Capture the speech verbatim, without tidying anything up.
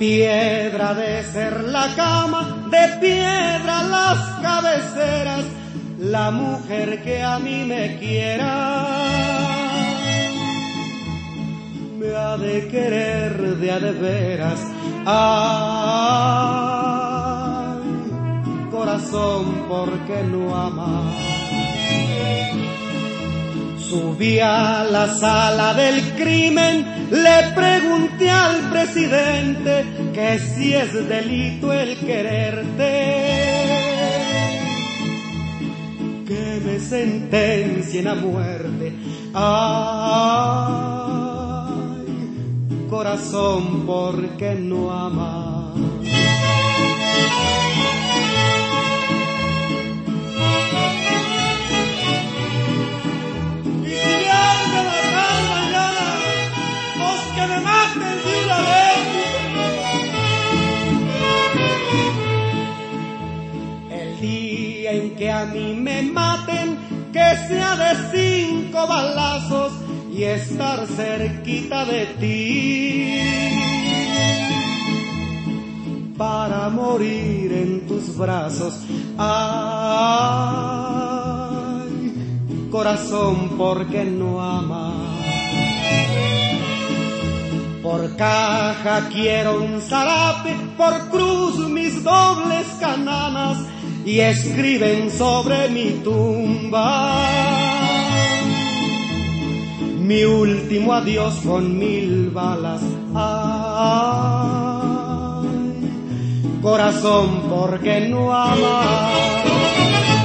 piedra de ser la cama, de piedra las cabeceras, la mujer que a mí me quiera, me ha de querer de a de veras. Ay, corazón, ¿por qué no ama? Subí a la sala del crimen, le pregunté al presidente que si es delito el quererte, que me sentencien a muerte. Ay, corazón, ¿por qué no ama? En que a mí me maten, que sea de cinco balazos y estar cerquita de ti, para morir en tus brazos. Ay, corazón, ¿por qué no ama? Por caja quiero un zarape, por cruz mis dobles cananas, y escriben sobre mi tumba mi último adiós con mil balas. Ay, corazón, ¿por qué no amas?